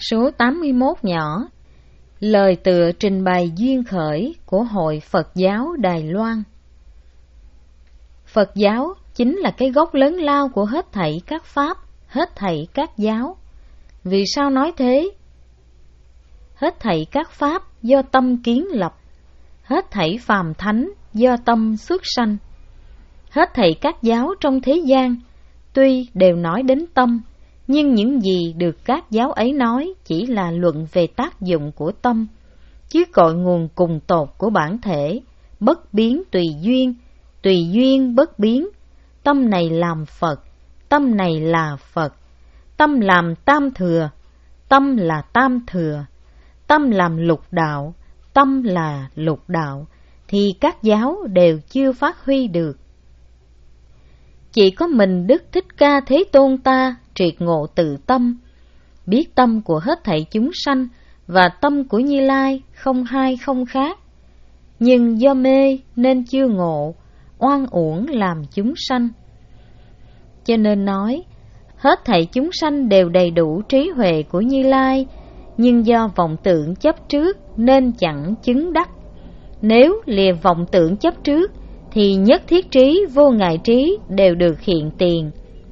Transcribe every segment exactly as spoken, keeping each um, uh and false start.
Số tám mươi mốt nhỏ. Lời tựa trình bày duyên khởi của Hội Phật giáo Đài Loan. Phật giáo chính là cái gốc lớn lao của hết thảy các pháp, hết thảy các giáo. Vì sao nói thế? Hết thảy các pháp do tâm kiến lập, hết thảy phàm thánh do tâm xuất sanh. Hết thảy các giáo trong thế gian tuy đều nói đến tâm, nhưng những gì được các giáo ấy nói chỉ là luận về tác dụng của tâm, chứ cội nguồn cùng tột của bản thể, bất biến tùy duyên, tùy duyên bất biến. Tâm này làm Phật, tâm này là Phật. Tâm làm tam thừa, tâm là tam thừa. Tâm làm lục đạo, tâm là lục đạo, thì các giáo đều chưa phát huy được. Chỉ có mình Đức Thích Ca Thế Tôn ta triệt ngộ tự tâm, biết tâm của hết thảy chúng sanh và tâm của Như Lai không hai không khác. Nhưng do mê nên chưa ngộ, oan uổng làm chúng sanh. Cho nên nói, hết thảy chúng sanh đều đầy đủ trí huệ của Như Lai, nhưng do vọng tưởng chấp trước nên chẳng chứng đắc. Nếu lìa vọng tưởng chấp trước, thì nhất thiết trí, vô ngại trí đều được hiện tiền.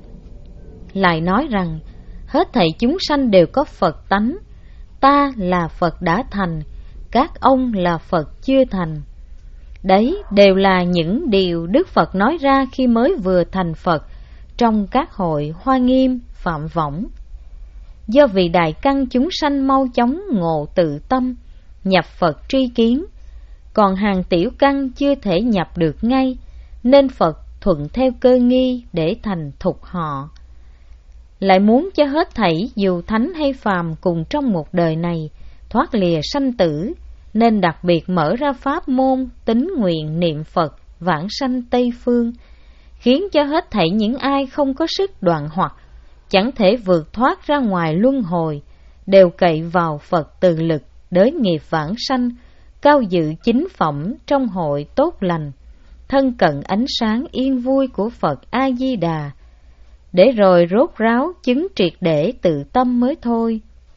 Lại nói rằng, hết thảy chúng sanh đều có Phật tánh. Ta là Phật đã thành, các ông là Phật chưa thành. Đấy đều là những điều Đức Phật nói ra khi mới vừa thành Phật, trong các hội Hoa Nghiêm, Phạm Võng. Do vì đại căn chúng sanh mau chóng ngộ tự tâm, nhập Phật tri kiến, còn hàng tiểu căn chưa thể nhập được ngay, nên Phật thuận theo cơ nghi để thành thục họ. Lại muốn cho hết thảy dù thánh hay phàm cùng trong một đời này thoát lìa sanh tử, nên đặc biệt mở ra pháp môn tín nguyện niệm Phật vãng sanh Tây Phương, khiến cho hết thảy những ai không có sức đoạn hoặc, chẳng thể vượt thoát ra ngoài luân hồi, đều cậy vào Phật từ lực đới nghiệp vãng sanh, cao dự chính phẩm trong hội tốt lành, thân cận ánh sáng yên vui của Phật A-di-đà, để rồi rốt ráo chứng triệt để tự tâm mới thôi.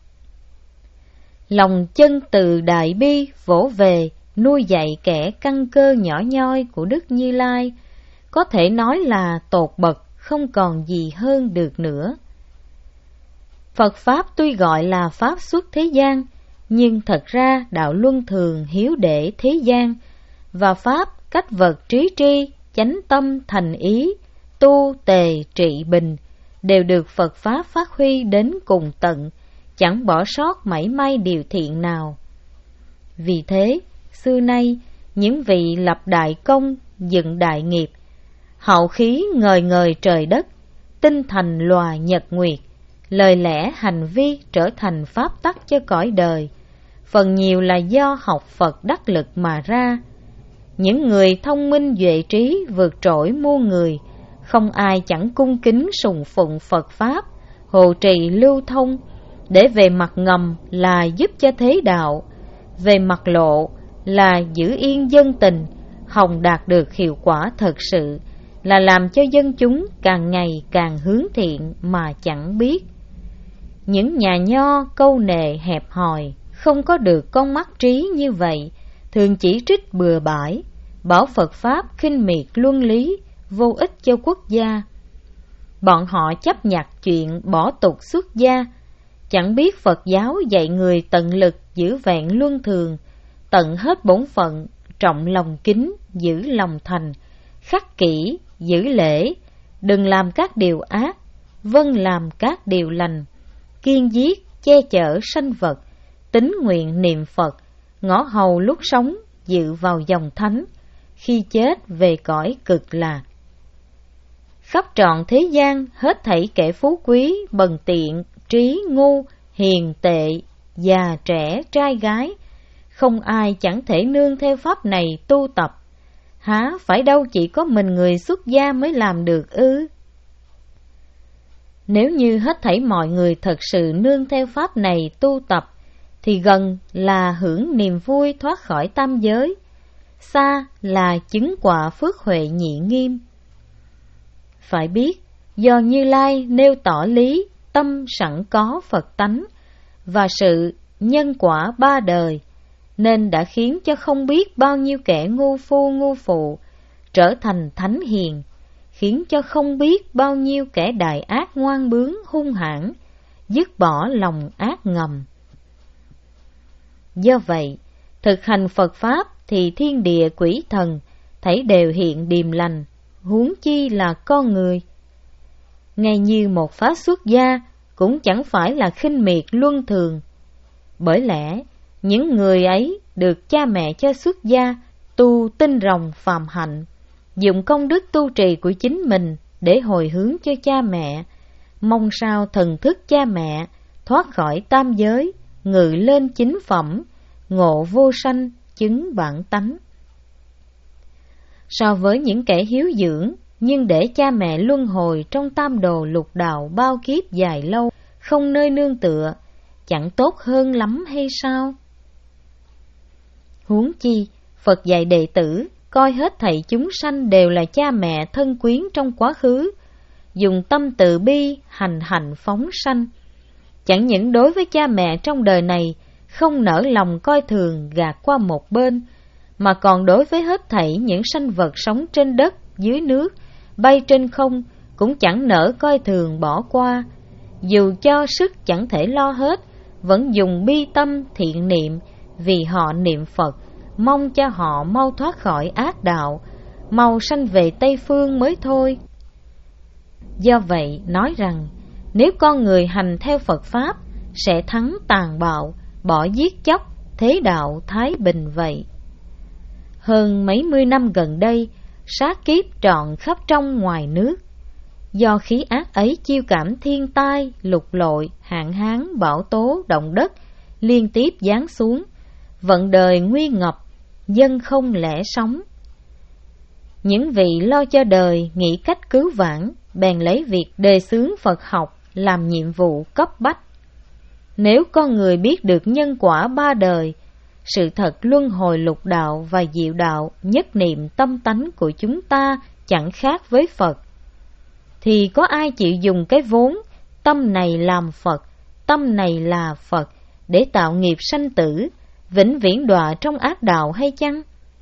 Lòng chân từ đại bi vỗ về, nuôi dạy kẻ căn cơ nhỏ nhoi của Đức Như Lai, có thể nói là tột bậc, không còn gì hơn được nữa. Phật Pháp tuy gọi là Pháp xuất thế gian, nhưng thật ra đạo luân thường hiếu để thế gian, và Pháp cách vật trí tri, chánh tâm thành ý, tu tề trị bình, đều được Phật Pháp phát huy đến cùng tận, chẳng bỏ sót mảy may điều thiện nào. Vì thế, xưa nay, những vị lập đại công, dựng đại nghiệp, hậu khí ngời ngời trời đất, tinh thành lòa nhật nguyệt, lời lẽ hành vi trở thành pháp tắc cho cõi đời, phần nhiều là do học Phật đắc lực mà ra. Những người thông minh duệ trí vượt trội muôn người, không ai chẳng cung kính sùng phụng Phật Pháp, hộ trì lưu thông, để về mặt ngầm là giúp cho thế đạo, về mặt lộ là giữ yên dân tình, hòng đạt được hiệu quả thật sự, là làm cho dân chúng càng ngày càng hướng thiện mà chẳng biết. Những nhà nho câu nệ hẹp hòi, không có được con mắt trí như vậy, thường chỉ trích bừa bãi, bảo Phật Pháp khinh miệt luân lý, vô ích cho quốc gia. Bọn họ chấp nhặt chuyện bỏ tục xuất gia, chẳng biết Phật giáo dạy người tận lực giữ vẹn luân thường, tận hết bổn phận, trọng lòng kính, giữ lòng thành, khắc kỷ, giữ lễ, đừng làm các điều ác, vâng làm các điều lành, kiên giết, che chở sanh vật, tín nguyện niệm Phật, ngõ hầu lúc sống dự vào dòng thánh, khi chết về cõi cực lạc. Khắp trọn thế gian hết thảy kẻ phú quý, bần tiện, trí ngu, hiền tệ, già trẻ, trai gái, không ai chẳng thể nương theo pháp này tu tập. Há phải đâu chỉ có mình người xuất gia mới làm được ư? Nếu như hết thảy mọi người thật sự nương theo pháp này tu tập, thì gần là hưởng niềm vui thoát khỏi tam giới, xa là chứng quả phước huệ nhị nghiêm. Phải biết, do Như Lai nêu tỏ lý, tâm sẵn có Phật tánh, và sự nhân quả ba đời, nên đã khiến cho không biết bao nhiêu kẻ ngu phu ngu phụ trở thành thánh hiền, khiến cho không biết bao nhiêu kẻ đại ác ngoan bướng hung hãn dứt bỏ lòng ác ngầm. Do vậy, thực hành Phật Pháp thì thiên địa quỷ thần thấy đều hiện điềm lành, huống chi là con người. Ngay như một pháp xuất gia cũng chẳng phải là khinh miệt luân thường. Bởi lẽ, những người ấy được cha mẹ cho xuất gia, tu tinh rồng phàm hạnh, dùng công đức tu trì của chính mình để hồi hướng cho cha mẹ, mong sao thần thức cha mẹ thoát khỏi tam giới, ngự lên chính phẩm, ngộ vô sanh, chứng bản tánh. So với những kẻ hiếu dưỡng, nhưng để cha mẹ luân hồi trong tam đồ lục đạo bao kiếp dài lâu, không nơi nương tựa, chẳng tốt hơn lắm hay sao? Huống chi, Phật dạy đệ tử coi hết thảy chúng sanh đều là cha mẹ thân quyến trong quá khứ, dùng tâm từ bi hành hạnh phóng sanh. Chẳng những đối với cha mẹ trong đời này không nỡ lòng coi thường gạt qua một bên, mà còn đối với hết thảy những sanh vật sống trên đất, dưới nước, bay trên không cũng chẳng nỡ coi thường bỏ qua. Dù cho sức chẳng thể lo hết, vẫn dùng bi tâm thiện niệm vì họ niệm Phật, mong cho họ mau thoát khỏi ác đạo, mau sanh về Tây Phương mới thôi. Do vậy nói rằng, nếu con người hành theo Phật Pháp sẽ thắng tàn bạo, bỏ giết chóc, thế đạo thái bình vậy. Hơn mấy mươi năm gần đây, sát kiếp trọn khắp trong ngoài nước. Do khí ác ấy chiêu cảm thiên tai, lục lội, hạn hán, bão tố, động đất liên tiếp giáng xuống, vận đời nguy ngập, dân không lẽ sống. Những vị lo cho đời nghĩ cách cứu vãn, bèn lấy việc đề xướng Phật học làm nhiệm vụ cấp bách. Nếu con người biết được nhân quả ba đời, sự thật luân hồi lục đạo và diệu đạo nhất niệm tâm tánh của chúng ta chẳng khác với Phật, thì có ai chịu dùng cái vốn tâm này làm Phật, tâm này là Phật để tạo nghiệp sanh tử, vĩnh viễn đọa trong ác đạo hay chăng?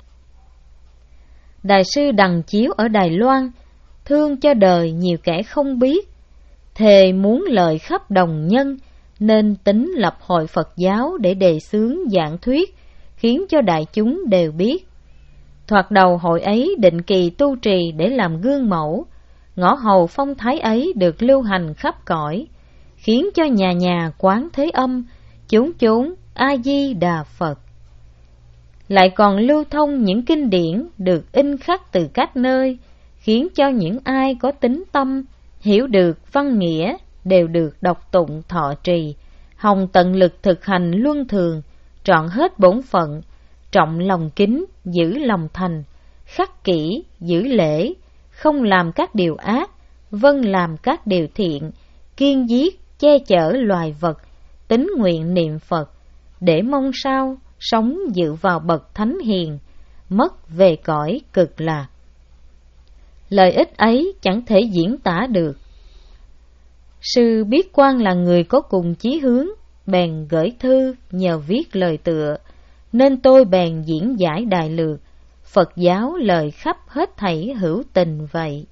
Đại sư Đằng Chiếu ở Đài Loan thương cho đời nhiều kẻ không biết, thề muốn lợi khắp đồng nhân, nên tính lập hội Phật giáo để đề xướng giảng thuyết, khiến cho đại chúng đều biết. Thoạt đầu hội ấy định kỳ tu trì để làm gương mẫu, ngõ hầu phong thái ấy được lưu hành khắp cõi, khiến cho nhà nhà quán thế âm, chốn chốn A Di Đà Phật. Lại còn lưu thông những kinh điển được in khắc từ các nơi, khiến cho những ai có tính tâm, hiểu được văn nghĩa đều được đọc tụng thọ trì, hồng tận lực thực hành luân thường, trọn hết bổn phận, trọng lòng kính, giữ lòng thành, khắc kỹ, giữ lễ, không làm các điều ác, vâng làm các điều thiện, kiên giết, che chở loài vật, tín nguyện niệm Phật, để mong sao sống dự vào bậc thánh hiền, mất về cõi cực lạc. Lợi ích ấy chẳng thể diễn tả được. Sư Biết Quang là người có cùng chí hướng, bèn gửi thư nhờ viết lời tựa, nên tôi bèn diễn giải đại lược, Phật giáo lời khắp hết thảy hữu tình vậy.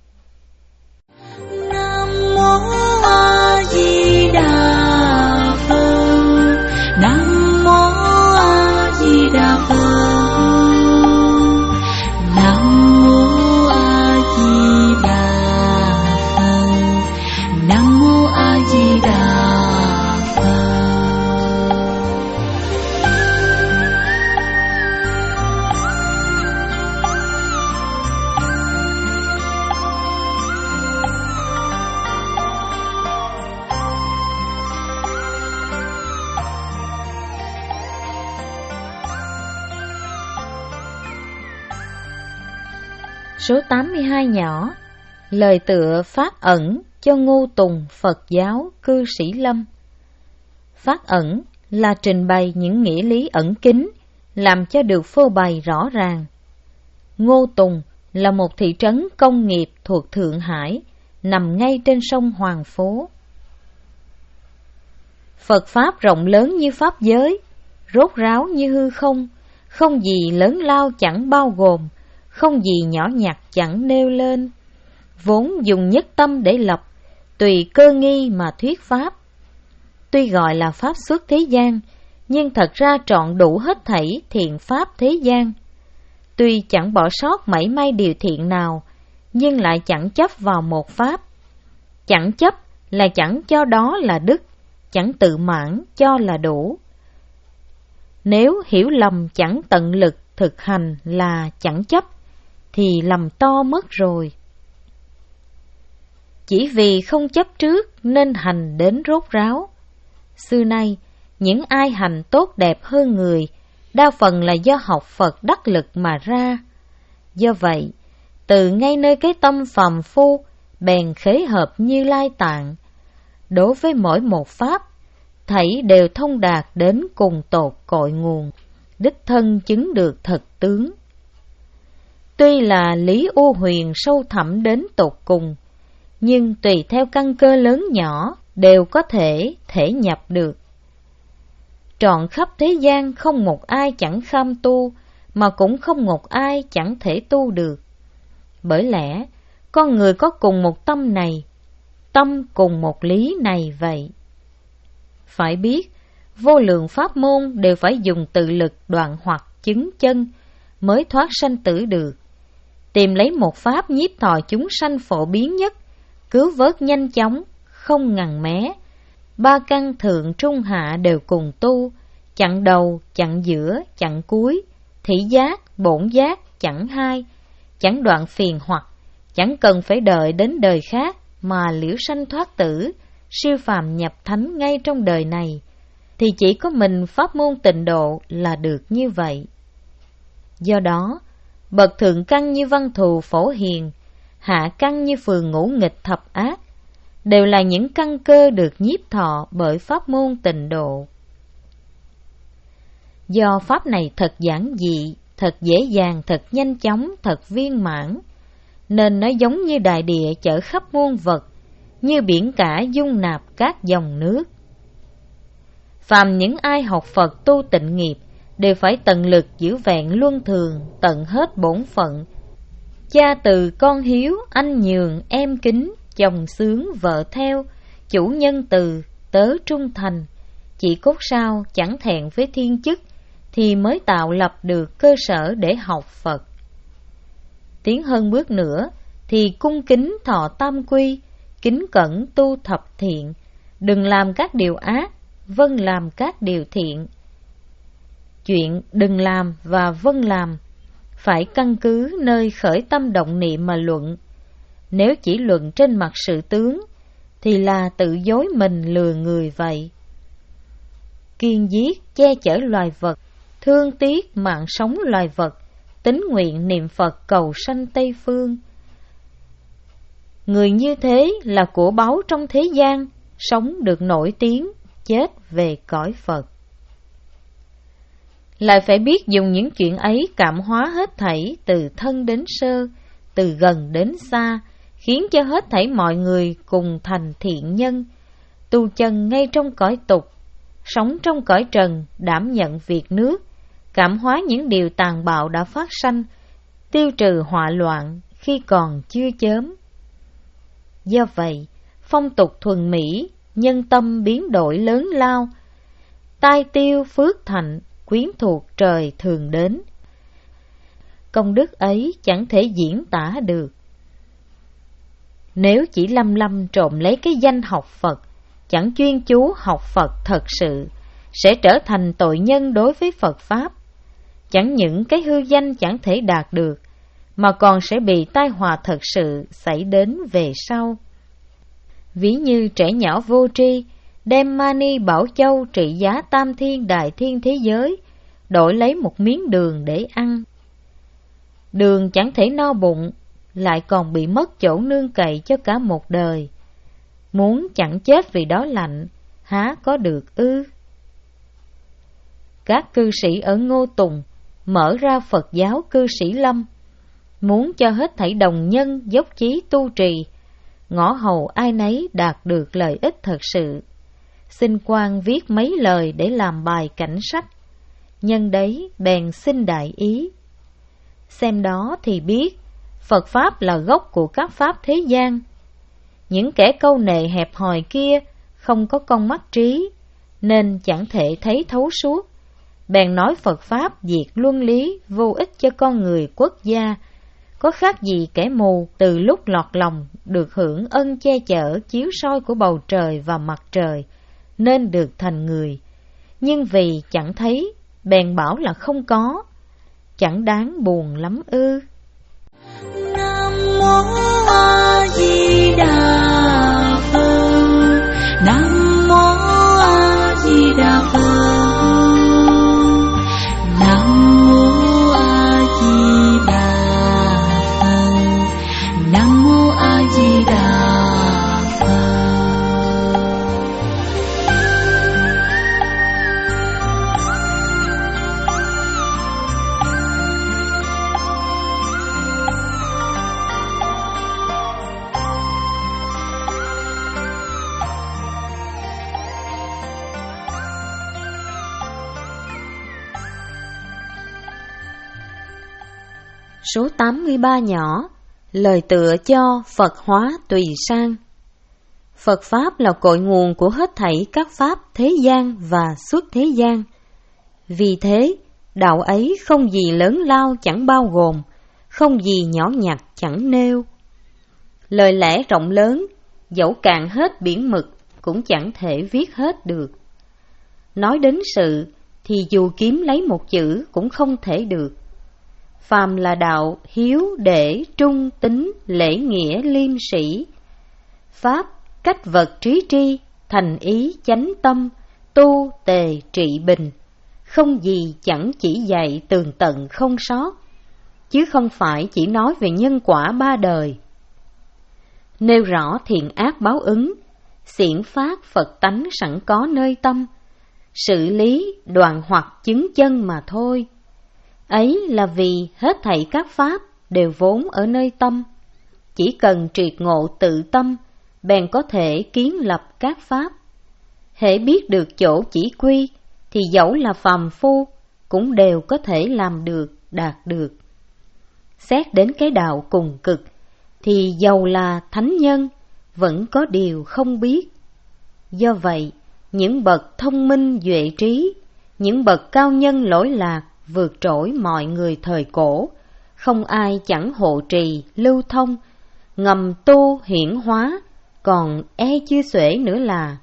Nam mô A Di Đà Phật. Nam mô A Di Đà Phật. Nam mô A Di Đà Phật. Nam mô A Di Đà Phật. Số tám mươi hai nhỏ. Lời tựa phát ẩn cho Ngô Tùng Phật giáo cư sĩ Lâm. Phát ẩn là trình bày những nghĩa lý ẩn kín, làm cho được phô bày rõ ràng. Ngô Tùng là một thị trấn công nghiệp thuộc Thượng Hải, nằm ngay trên sông Hoàng Phố. Phật Pháp rộng lớn như Pháp giới, rốt ráo như hư không, không gì lớn lao chẳng bao gồm, không gì nhỏ nhặt chẳng nêu lên. Vốn dùng nhất tâm để lập, tùy cơ nghi mà thuyết Pháp. Tuy gọi là Pháp xuất thế gian, nhưng thật ra trọn đủ hết thảy thiện Pháp thế gian. Tuy chẳng bỏ sót mảy may điều thiện nào, nhưng lại chẳng chấp vào một Pháp. Chẳng chấp là chẳng cho đó là đức, chẳng tự mãn cho là đủ. Nếu hiểu lầm chẳng tận lực thực hành là chẳng chấp, thì lầm to mất rồi. Chỉ vì không chấp trước nên hành đến rốt ráo. Xưa nay, những ai hành tốt đẹp hơn người, đa phần là do học Phật đắc lực mà ra. Do vậy, từ ngay nơi cái tâm phàm phu, bèn khế hợp Như Lai Tạng. Đối với mỗi một Pháp, thảy đều thông đạt đến cùng tột cội nguồn, đích thân chứng được thật tướng. Tuy là lý u huyền sâu thẳm đến tột cùng, nhưng tùy theo căn cơ lớn nhỏ đều có thể thể nhập được. Trọn khắp thế gian không một ai chẳng kham tu, mà cũng không một ai chẳng thể tu được. Bởi lẽ, con người có cùng một tâm này, tâm cùng một lý này vậy. Phải biết, vô lượng pháp môn đều phải dùng tự lực đoạn hoặc chứng chân mới thoát sanh tử được. Tìm lấy một pháp nhiếp thọ chúng sanh phổ biến nhất, cứu vớt nhanh chóng, không ngần mé. Ba căn thượng trung hạ đều cùng tu, chặn đầu, chặn giữa, chặn cuối, thị giác, bổn giác, chẳng hai, chẳng đoạn phiền hoặc, chẳng cần phải đợi đến đời khác mà liễu sanh thoát tử, siêu phàm nhập thánh ngay trong đời này, thì chỉ có mình pháp môn tịnh độ là được như vậy. Do đó, bậc thượng căn như Văn Thù Phổ Hiền, hạ căn như Phường Ngũ Nghịch Thập Ác, đều là những căn cơ được nhiếp thọ bởi pháp môn tịnh độ. Do pháp này thật giản dị, thật dễ dàng, thật nhanh chóng, thật viên mãn, nên nó giống như đại địa chở khắp muôn vật, như biển cả dung nạp các dòng nước. Phàm những ai học Phật tu tịnh nghiệp, đều phải tận lực giữ vẹn luân thường, tận hết bổn phận. Cha từ con hiếu, anh nhường, em kính, chồng sướng, vợ theo, chủ nhân từ, tớ trung thành. Chỉ cốt sao chẳng thẹn với thiên chức, thì mới tạo lập được cơ sở để học Phật. Tiến hơn bước nữa, thì cung kính thọ tam quy, kính cẩn tu thập thiện, đừng làm các điều ác, vâng làm các điều thiện. Chuyện đừng làm và vâng làm phải căn cứ nơi khởi tâm động niệm mà luận. Nếu chỉ luận trên mặt sự tướng, thì là tự dối mình lừa người vậy. Kiên giết che chở loài vật, thương tiếc mạng sống loài vật, tín nguyện niệm Phật cầu sanh Tây Phương. Người như thế là của báu trong thế gian, sống được nổi tiếng, chết về cõi Phật. Lại phải biết dùng những chuyện ấy cảm hóa hết thảy từ thân đến sơ, từ gần đến xa, khiến cho hết thảy mọi người cùng thành thiện nhân, tu chân ngay trong cõi tục, sống trong cõi trần, đảm nhận việc nước, cảm hóa những điều tàn bạo đã phát sanh, tiêu trừ họa loạn khi còn chưa chớm. Do vậy, phong tục thuần mỹ, nhân tâm biến đổi lớn lao, tai tiêu phước thạnh, quyến thuộc trời thường đến. Công đức ấy chẳng thể diễn tả được. Nếu chỉ lăm lăm trộm lấy cái danh học Phật, chẳng chuyên chú học Phật thật sự, sẽ trở thành tội nhân đối với Phật Pháp. Chẳng những cái hư danh chẳng thể đạt được, mà còn sẽ bị tai họa thật sự xảy đến về sau. Ví như trẻ nhỏ vô tri, đem mani bảo châu trị giá tam thiên đại thiên thế giới, đổi lấy một miếng đường để ăn. Đường chẳng thể no bụng, lại còn bị mất chỗ nương cậy cho cả một đời. Muốn chẳng chết vì đói lạnh, há có được ư? Các cư sĩ ở Ngô Tùng mở ra Phật giáo cư sĩ Lâm, muốn cho hết thảy đồng nhân dốc chí tu trì, ngõ hầu ai nấy đạt được lợi ích thật sự. xin quan viết mấy lời để làm bài cảnh sách. Nhân đấy bèn xin đại ý. Xem đó thì biết, Phật Pháp là gốc của các Pháp thế gian. Những kẻ câu nệ hẹp hòi kia không có con mắt trí, nên chẳng thể thấy thấu suốt. Bèn nói Phật Pháp diệt luân lý, vô ích cho con người quốc gia. Có khác gì kẻ mù từ lúc lọt lòng được hưởng ân che chở chiếu soi của bầu trời và mặt trời, nên được thành người. Nhưng vì chẳng thấy, bèn bảo là không có, chẳng đáng buồn lắm ư. Nam mô A Di Đà Phật. Nam mô A Di Đà Phật. Nam mô A Di Đà Phật. Nam mô A Di Đà Phật. Số tám mươi ba nhỏ, lời tựa cho Phật hóa tùy sang. Phật Pháp là cội nguồn của hết thảy các Pháp thế gian và xuất thế gian. Vì thế, đạo ấy không gì lớn lao chẳng bao gồm, không gì nhỏ nhặt chẳng nêu. Lời lẽ rộng lớn, dẫu cạn hết biển mực cũng chẳng thể viết hết được. Nói đến sự thì dù kiếm lấy một chữ cũng không thể được. Phàm là đạo hiếu để trung tín lễ nghĩa liêm sĩ, pháp cách vật trí tri thành ý chánh tâm tu tề trị bình, không gì chẳng chỉ dạy tường tận không sót, chứ không phải chỉ nói về nhân quả ba đời. Nêu rõ thiện ác báo ứng, xiển phát Phật tánh sẵn có nơi tâm, xử lý đoạn hoặc chứng chân mà thôi. Ấy là vì hết thảy các Pháp đều vốn ở nơi tâm, chỉ cần triệt ngộ tự tâm, bèn có thể kiến lập các Pháp. Hễ biết được chỗ chỉ quy, thì dẫu là phàm phu, cũng đều có thể làm được, đạt được. Xét đến cái đạo cùng cực, thì dầu là thánh nhân, vẫn có điều không biết. Do vậy, những bậc thông minh duệ trí, những bậc cao nhân lỗi lạc, vượt trội mọi người thời cổ, không ai chẳng hộ trì, lưu thông, ngầm tu hiển hóa, còn e chưa xuể nữa là.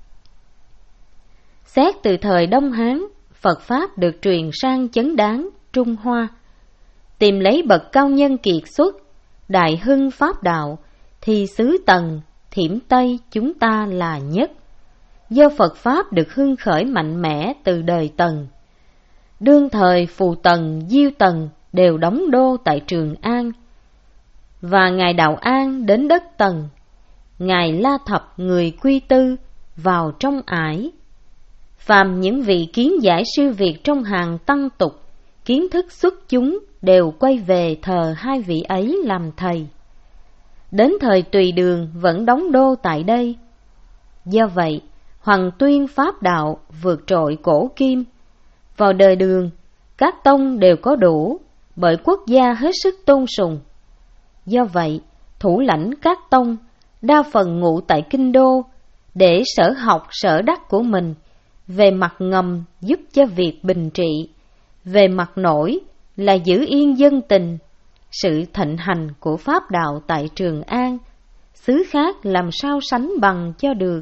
Xét từ thời Đông Hán, Phật Pháp được truyền sang chấn đáng Trung Hoa. Tìm lấy bậc cao nhân kiệt xuất, đại hưng Pháp đạo, thì xứ Tần, Thiểm Tây chúng ta là nhất. Do Phật Pháp được hưng khởi mạnh mẽ từ đời Tần. Đương thời Phù Tần, Diêu Tần đều đóng đô tại Trường An. Và Ngài Đạo An đến đất Tần, Ngài La Thập người Quy Tư vào trong ải. Phàm những vị kiến giải siêu việt trong hàng tăng tục, kiến thức xuất chúng đều quay về thờ hai vị ấy làm thầy. Đến thời Tùy Đường vẫn đóng đô tại đây. Do vậy, Hoàng tuyên Pháp đạo vượt trội cổ kim. Vào đời Đường, các tông đều có đủ, bởi quốc gia hết sức tôn sùng. Do vậy, thủ lãnh các tông đa phần ngụ tại kinh đô, để sở học sở đắc của mình về mặt ngầm giúp cho việc bình trị, về mặt nổi là giữ yên dân tình. Sự thịnh hành của Pháp đạo tại Trường An, xứ khác làm sao sánh bằng cho được.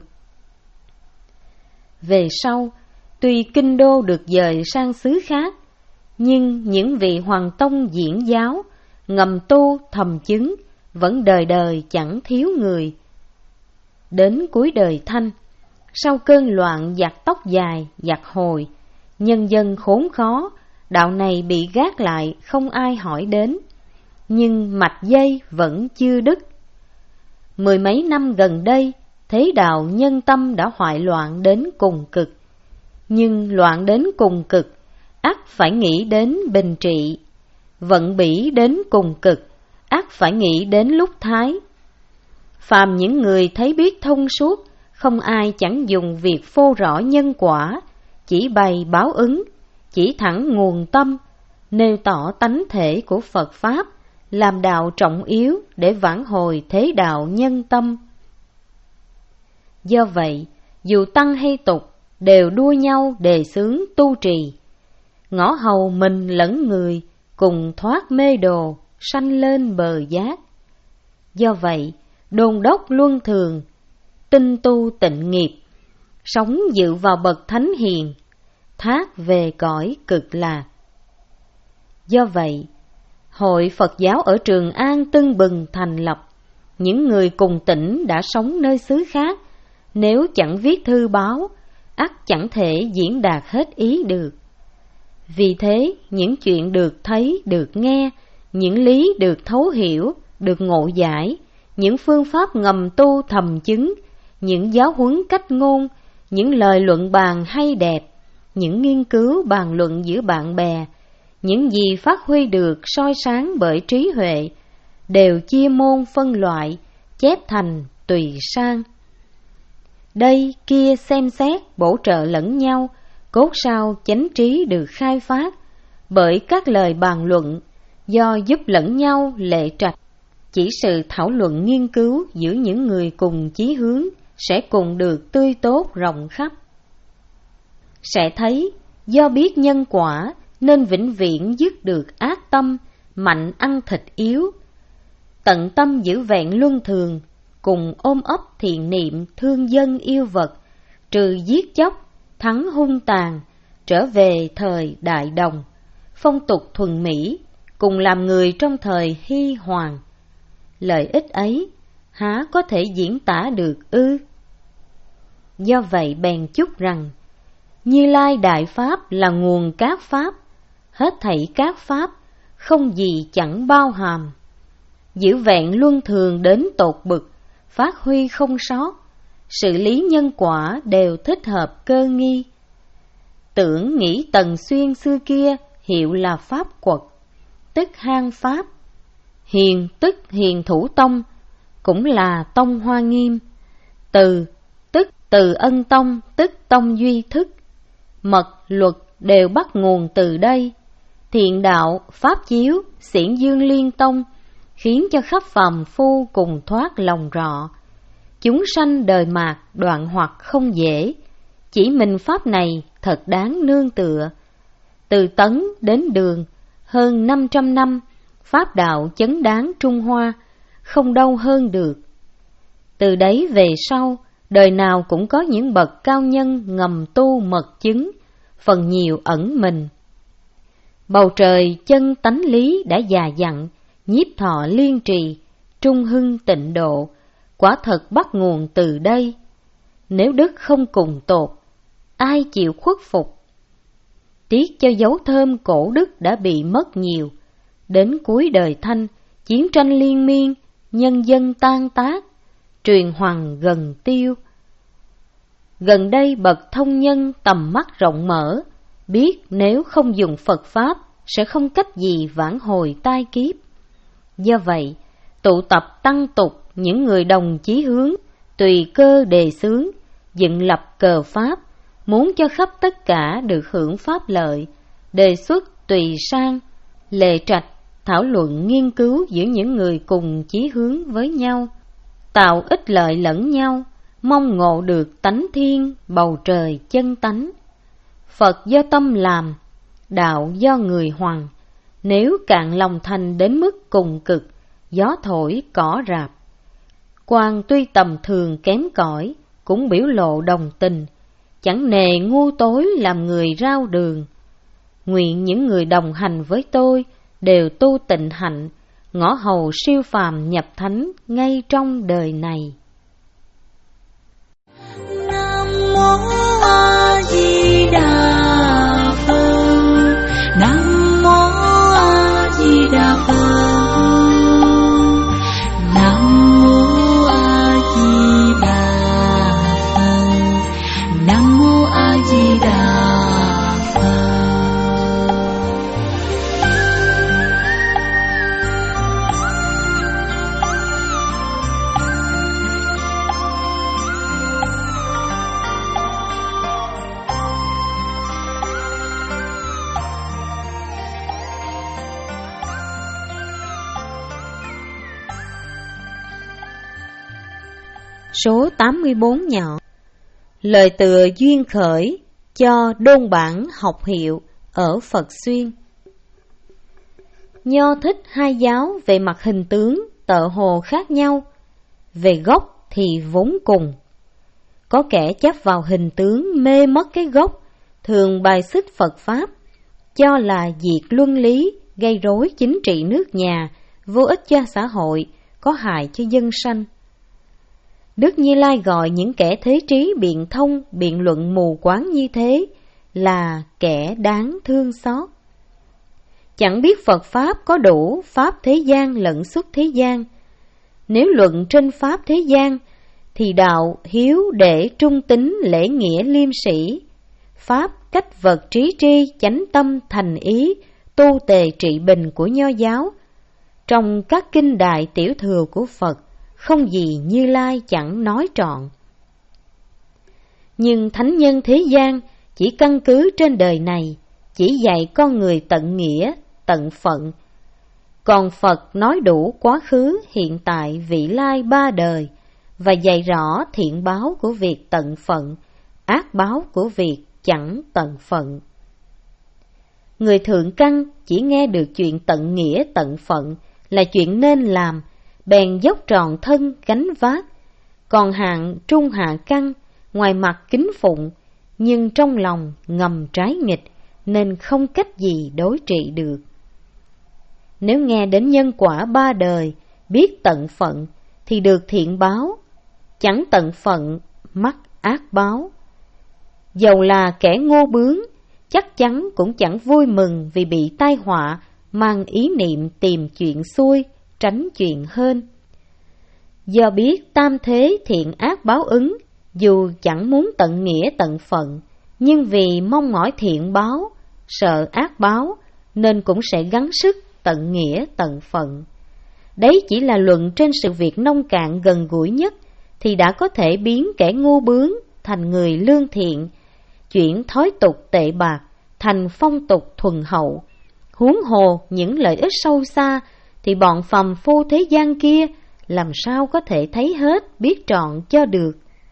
Về sau, tuy kinh đô được dời sang xứ khác, nhưng những vị hoàng tông diễn giáo, ngầm tu thầm chứng, vẫn đời đời chẳng thiếu người. Đến cuối đời Thanh, sau cơn loạn giặc tóc dài, giặc hồi, nhân dân khốn khó, đạo này bị gác lại không ai hỏi đến, nhưng mạch dây vẫn chưa đứt. Mười mấy năm gần đây, thế đạo nhân tâm đã hoại loạn đến cùng cực. Nhưng loạn đến cùng cực, ắt phải nghĩ đến bình trị. Vận bỉ đến cùng cực, ắt phải nghĩ đến lúc thái. Phàm những người thấy biết thông suốt, không ai chẳng dùng việc phô rõ nhân quả, chỉ bày báo ứng, chỉ thẳng nguồn tâm, nêu tỏ tánh thể của Phật Pháp, làm đạo trọng yếu để vãn hồi thế đạo nhân tâm. Do vậy, dù tăng hay tục đều đua nhau đề xướng tu trì, ngõ hầu mình lẫn người cùng thoát mê đồ, sanh lên bờ giác. Do vậy, đôn đốc luân thường, tinh tu tịnh nghiệp, sống dự vào bậc thánh hiền, thác về cõi cực lạc. Do vậy, Hội Phật giáo ở Trường An tưng bừng thành lập. Những người cùng tỉnh đã sống nơi xứ khác, nếu chẳng viết thư báo, ắt chẳng thể diễn đạt hết ý được. Vì thế, những chuyện được thấy, được nghe, những lý được thấu hiểu, được ngộ giải, những phương pháp ngầm tu thầm chứng, những giáo huấn cách ngôn, những lời luận bàn hay đẹp, những nghiên cứu bàn luận giữa bạn bè, những gì phát huy được soi sáng bởi trí huệ, đều chia môn phân loại, chép thành tùy sang. Đây kia xem xét, bổ trợ lẫn nhau, cốt sao chánh trí được khai phát, bởi các lời bàn luận, do giúp lẫn nhau lệ trạch. Chỉ sự thảo luận nghiên cứu giữa những người cùng chí hướng sẽ cùng được tươi tốt rộng khắp. Sẽ thấy, do biết nhân quả nên vĩnh viễn dứt được ác tâm, mạnh ăn thịt yếu. Tận tâm giữ vẹn luân thường, cùng ôm ấp thiện niệm thương dân yêu vật, trừ giết chóc, thắng hung tàn, trở về thời đại đồng, phong tục thuần mỹ, cùng làm người trong thời hy hoàng. Lợi ích ấy, há có thể diễn tả được ư? Do vậy bèn chúc rằng, Như Lai Đại Pháp là nguồn các Pháp, hết thảy các Pháp, không gì chẳng bao hàm. Giữ vẹn luân thường đến tột bực, phát huy không sót, xử lý nhân quả đều thích hợp cơ nghi. Tưởng nghĩ Tần Xuyên xưa kia hiệu là Pháp Quật, tức hang Pháp. Hiền tức Hiền Thủ Tông, cũng là Tông Hoa Nghiêm. Từ tức Từ Ân Tông, tức Tông Duy Thức. Mật luật đều bắt nguồn từ đây. Thiện đạo, Pháp chiếu, xiển dương liên tông, khiến cho khắp phàm phu cùng thoát lòng rọ. Chúng sanh đời mạt đoạn hoặc không dễ, chỉ mình Pháp này thật đáng nương tựa. Từ Tấn đến Đường, hơn năm trăm năm, Pháp đạo chấn đáng Trung Hoa, không đâu hơn được. Từ đấy về sau, đời nào cũng có những bậc cao nhân ngầm tu mật chứng, phần nhiều ẩn mình. Bầu trời chân tánh lý đã già dặn, nhiếp thọ liên trì, trung hưng tịnh độ, quả thật bắt nguồn từ đây. Nếu đức không cùng tột, ai chịu khuất phục? Tiếc cho dấu thơm cổ đức đã bị mất nhiều. Đến cuối đời Thanh, chiến tranh liên miên, nhân dân tan tác, truyền hoàng gần tiêu. Gần đây bậc thông nhân tầm mắt rộng mở, biết nếu không dùng Phật Pháp sẽ không cách gì vãn hồi tai kiếp. Do vậy, tụ tập tăng tục những người đồng chí hướng, tùy cơ đề xướng, dựng lập cờ Pháp, muốn cho khắp tất cả được hưởng pháp lợi, đề xuất tùy sang, lệ trạch, thảo luận nghiên cứu giữa những người cùng chí hướng với nhau, tạo ích lợi lẫn nhau, mong ngộ được tánh thiên, bầu trời chân tánh. Phật do tâm làm, đạo do người hoằng, nếu cạn lòng thành đến mức cùng cực, gió thổi cỏ rạp. Quan tuy tầm thường kém cỏi, cũng biểu lộ đồng tình, chẳng nề ngu tối làm người rao đường. Nguyện những người đồng hành với tôi đều tu tịnh hạnh, ngõ hầu siêu phàm nhập thánh ngay trong đời này. Nam mô A Di Đà Phật. Nam mô A Di Đà Phật. Nam mô A Di Đà Phật. Nam mô A Di Đà Phật. số tám mươi bốn nhỏ. Lời tựa duyên khởi cho đôn bản học hiệu ở Phật Xuyên. Nho thích hai giáo về mặt hình tướng tợ hồ khác nhau, về gốc thì vốn cùng. Có kẻ chấp vào hình tướng mê mất cái gốc, thường bài xích Phật Pháp, cho là diệt luân lý, gây rối chính trị nước nhà, vô ích cho xã hội, có hại cho dân sanh. Đức Như Lai gọi những kẻ thế trí biện thông, biện luận mù quáng như thế là kẻ đáng thương xót. Chẳng biết Phật Pháp có đủ Pháp thế gian lẫn xuất thế gian. Nếu luận trên Pháp thế gian, thì đạo hiếu để trung tín lễ nghĩa liêm sĩ, Pháp cách vật trí tri chánh tâm thành ý, tu tề trị bình của Nho giáo. Trong các kinh đại tiểu thừa của Phật, không gì Như Lai chẳng nói trọn. Nhưng thánh nhân thế gian chỉ căn cứ trên đời này, chỉ dạy con người tận nghĩa, tận phận. Còn Phật nói đủ quá khứ, hiện tại, vị lai ba đời, và dạy rõ thiện báo của việc tận phận, ác báo của việc chẳng tận phận. Người thượng căn chỉ nghe được chuyện tận nghĩa tận phận là chuyện nên làm, bèn dốc tròn thân gánh vác. Còn hạng trung hạ căn, ngoài mặt kính phụng, nhưng trong lòng ngầm trái nghịch, nên không cách gì đối trị được. Nếu nghe đến nhân quả ba đời, biết tận phận, thì được thiện báo, chẳng tận phận, mắc ác báo. Dầu là kẻ ngô bướng, chắc chắn cũng chẳng vui mừng vì bị tai họa, mang ý niệm tìm chuyện xui, tránh chuyện hên. Do biết tam thế thiện ác báo ứng, dù chẳng muốn tận nghĩa tận phận, nhưng vì mong mỏi thiện báo, sợ ác báo, nên cũng sẽ gắng sức tận nghĩa tận phận. Đấy chỉ là luận trên sự việc nông cạn gần gũi nhất, thì đã có thể biến kẻ ngu bướng thành người lương thiện, chuyển thói tục tệ bạc thành phong tục thuần hậu. Huống hồ những lợi ích sâu xa, thì bọn phàm phu thế gian kia làm sao có thể thấy hết, biết trọn cho được.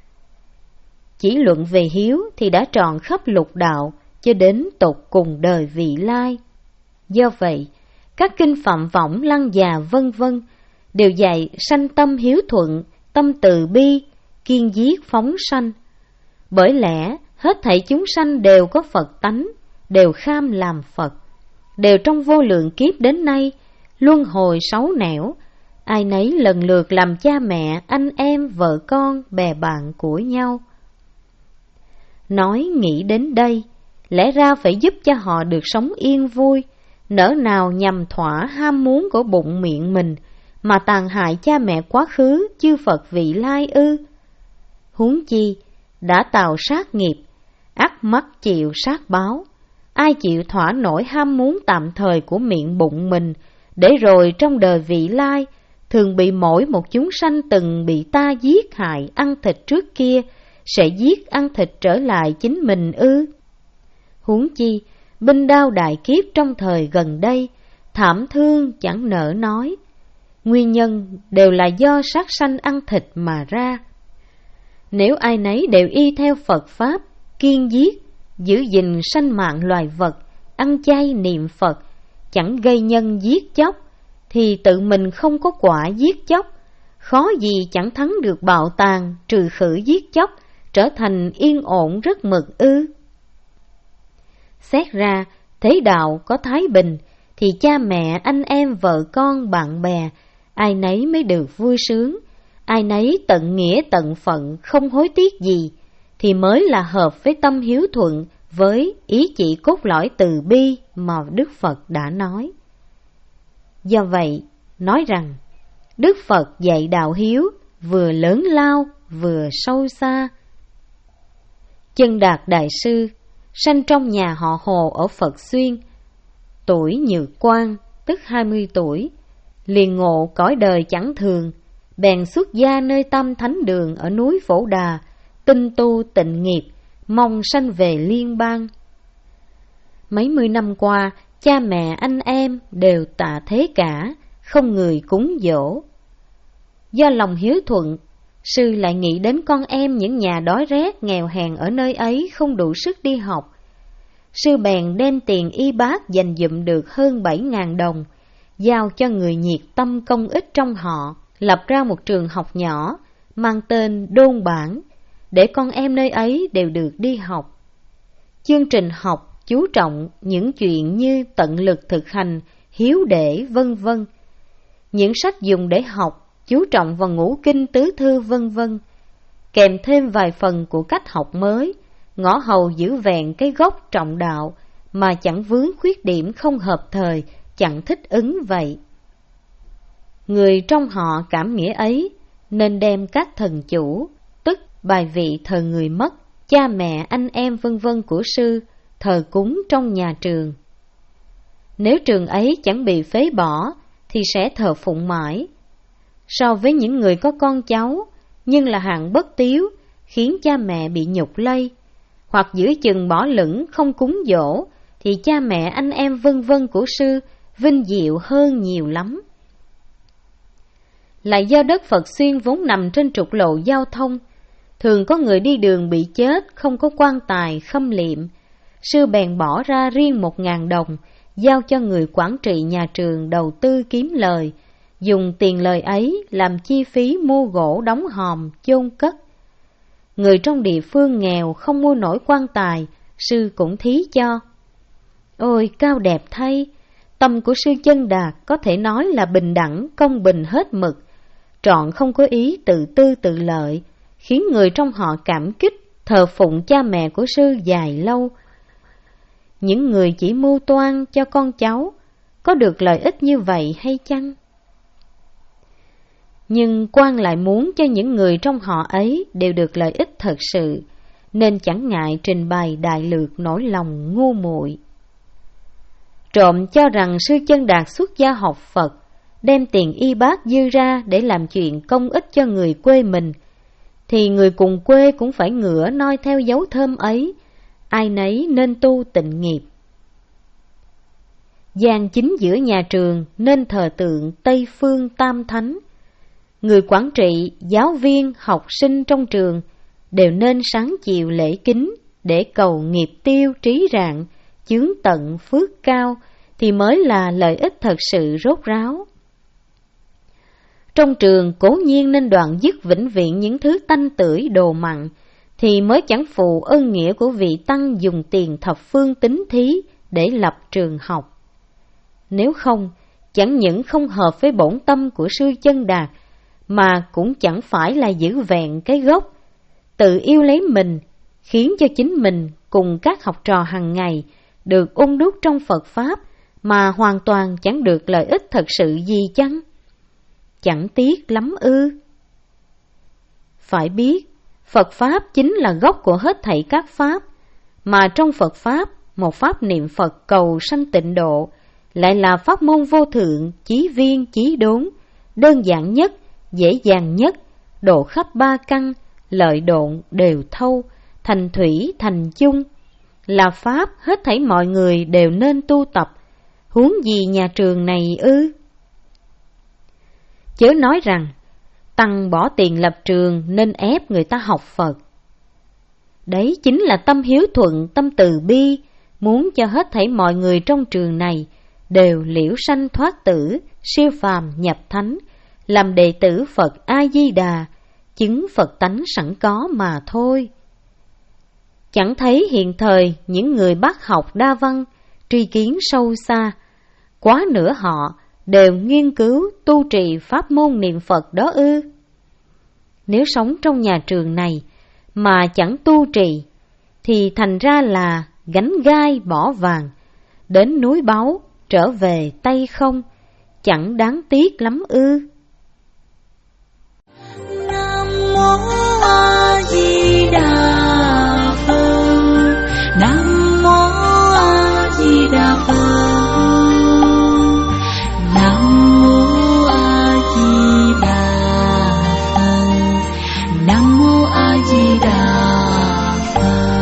Chỉ luận về hiếu thì đã trọn khắp lục đạo, cho đến tột cùng đời vị lai. Do vậy, các kinh Phạm Võng, Lăng Già vân vân đều dạy sanh tâm hiếu thuận, tâm từ bi, kiên giết phóng sanh. Bởi lẽ hết thảy chúng sanh đều có Phật tánh, đều kham làm Phật, đều trong vô lượng kiếp đến nay luân hồi sáu nẻo, ai nấy lần lượt làm cha mẹ, anh em, vợ con, bè bạn của nhau. Nói nghĩ đến đây, lẽ ra phải giúp cho họ được sống yên vui, nỡ nào nhằm thỏa ham muốn của bụng miệng mình mà tàn hại cha mẹ quá khứ, chư Phật vị lai ư? Huống chi đã tạo sát nghiệp, ắt mắc chịu sát báo. Ai chịu thỏa nổi ham muốn tạm thời của miệng bụng mình, để rồi trong đời vị lai thường bị mỗi một chúng sanh từng bị ta giết hại ăn thịt trước kia, sẽ giết ăn thịt trở lại chính mình ư? Huống chi binh đao đại kiếp trong thời gần đây, thảm thương chẳng nỡ nói. Nguyên nhân đều là do sát sanh ăn thịt mà ra. Nếu ai nấy đều y theo Phật Pháp, kiên giết, giữ gìn sanh mạng loài vật, ăn chay niệm Phật, chẳng gây nhân giết chóc, thì tự mình không có quả giết chóc, khó gì chẳng thắng được bạo tàn, trừ khử giết chóc, trở thành yên ổn rất mực ư? Xét ra, thế đạo có thái bình, thì cha mẹ, anh em, vợ con, bạn bè, ai nấy mới được vui sướng, ai nấy tận nghĩa tận phận, không hối tiếc gì, thì mới là hợp với tâm hiếu thuận, với ý chỉ cốt lõi từ bi mà Đức Phật đã nói. Do vậy, nói rằng, Đức Phật dạy đạo hiếu vừa lớn lao, vừa sâu xa. Chân Đạt Đại Sư sanh trong nhà họ Hồ ở Phật Xuyên, tuổi Nhược Quang, tức hai mươi tuổi, liền ngộ cõi đời chẳng thường, bèn xuất gia nơi Tam Thánh Đường ở núi Phổ Đà, tinh tu tịnh nghiệp, mong sanh về liên bang. Mấy mươi năm qua, cha mẹ anh em đều tạ thế cả, không người cúng dỗ. Do lòng hiếu thuận, sư lại nghĩ đến con em những nhà đói rét nghèo hèn ở nơi ấy không đủ sức đi học. Sư bèn đem tiền y bác dành dụm được hơn bảy ngàn đồng, giao cho người nhiệt tâm công ích trong họ, lập ra một trường học nhỏ, mang tên Đôn Bản, để con em nơi ấy đều được đi học. Chương trình học chú trọng những chuyện như tận lực thực hành, hiếu đệ, vân vân. Những sách dùng để học chú trọng vào ngũ kinh tứ thư vân vân, kèm thêm vài phần của cách học mới, ngõ hầu giữ vẹn cái gốc trọng đạo mà chẳng vướng khuyết điểm không hợp thời, chẳng thích ứng vậy. Người trong họ cảm nghĩa ấy nên đem các thần chủ, tức bài vị thờ người mất, cha mẹ, anh em vân vân của sư thờ cúng trong nhà trường. Nếu trường ấy chẳng bị phế bỏ thì sẽ thờ phụng mãi. So với những người có con cháu nhưng là hạng bất tiếu, khiến cha mẹ bị nhục lây, hoặc giữa chừng bỏ lửng không cúng dỗ, thì cha mẹ, anh em vân vân của sư vinh diệu hơn nhiều lắm. Lại do đất Phật Xuyên vốn nằm trên trục lộ giao thông, thường có người đi đường bị chết không có quan tài khâm liệm, sư bèn bỏ ra riêng một ngàn đồng, giao cho người quản trị nhà trường đầu tư kiếm lời, dùng tiền lời ấy làm chi phí mua gỗ đóng hòm chôn cất. Người trong địa phương nghèo không mua nổi quan tài, sư cũng thí cho. Ôi cao đẹp thay, tâm của sư Chân Đạt có thể nói là bình đẳng, công bình hết mực, trọn không có ý tự tư tự lợi, khiến người trong họ cảm kích, thờ phụng cha mẹ của sư dài lâu. Những người chỉ mưu toan cho con cháu có được lợi ích như vậy hay chăng? Nhưng quan lại muốn cho những người trong họ ấy đều được lợi ích thật sự, nên chẳng ngại trình bày đại lược nỗi lòng ngu muội. Trộm cho rằng sư Chân Đạt xuất gia học Phật, đem tiền y bác dư ra để làm chuyện công ích cho người quê mình, thì người cùng quê cũng phải ngửa noi theo dấu thơm ấy, ai nấy nên tu tịnh nghiệp. Gian chính giữa nhà trường nên thờ tượng Tây Phương Tam Thánh. Người quản trị, giáo viên, học sinh trong trường đều nên sáng chiều lễ kính để cầu nghiệp tiêu trí rạng, chướng tận phước cao, thì mới là lợi ích thật sự rốt ráo. Trong trường cố nhiên nên đoạn dứt vĩnh viễn những thứ tanh tưởi đồ mặn, thì mới chẳng phụ ơn nghĩa của vị tăng dùng tiền thập phương tín thí để lập trường học. Nếu không, chẳng những không hợp với bổn tâm của sư Chân Đạt, mà cũng chẳng phải là giữ vẹn cái gốc, tự yêu lấy mình, khiến cho chính mình cùng các học trò hàng ngày được ung đúc trong Phật Pháp, mà hoàn toàn chẳng được lợi ích thật sự gì chăng? Chẳng tiếc lắm ư? Phải biết, Phật Pháp chính là gốc của hết thảy các Pháp, mà trong Phật Pháp, một Pháp niệm Phật cầu sanh tịnh độ, lại là pháp môn vô thượng, chí viên, chí đốn, đơn giản nhất, dễ dàng nhất, độ khắp ba căn, lợi độn đều thâu, thành thủy thành chung, là Pháp hết thảy mọi người đều nên tu tập, huống gì nhà trường này ư? Chớ nói rằng, tăng bỏ tiền lập trường nên ép người ta học Phật. Đấy chính là tâm hiếu thuận, tâm từ bi, muốn cho hết thảy mọi người trong trường này đều liễu sanh thoát tử, siêu phàm nhập thánh, làm đệ tử Phật A-di-đà, chứng Phật tánh sẵn có mà thôi. Chẳng thấy hiện thời những người bác học đa văn, tri kiến sâu xa, quá nửa họ đều nghiên cứu tu trì pháp môn niệm Phật đó ư? Nếu sống trong nhà trường này mà chẳng tu trì, thì thành ra là gánh gai bỏ vàng, đến núi báu trở về tay không, chẳng đáng tiếc lắm ư? Nam mô A Di Đà Phật. Nam mô A Di Đà Phật. Nam mô A Di Đà Phật. Nam mô A Di Đà Phật.